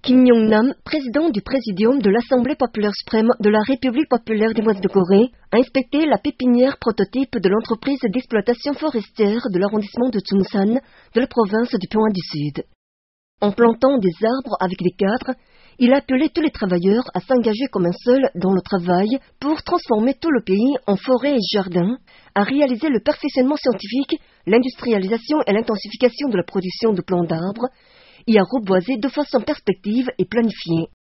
Kim Yong-nam, président du Présidium de l'Assemblée populaire suprême de la République populaire démocratique de Corée, a inspecté la pépinière prototype de l'entreprise d'exploitation forestière de l'arrondissement de Chungsan de la province du Pyongan du Sud. En plantant des arbres avec des cadres, il a appelé tous les travailleurs à s'engager comme un seul dans le travail pour transformer tout le pays en forêt et jardin, à réaliser le perfectionnement scientifique, l'industrialisation et l'intensification de la production de plants d'arbres, et à reboiser de façon perspective et planifiée.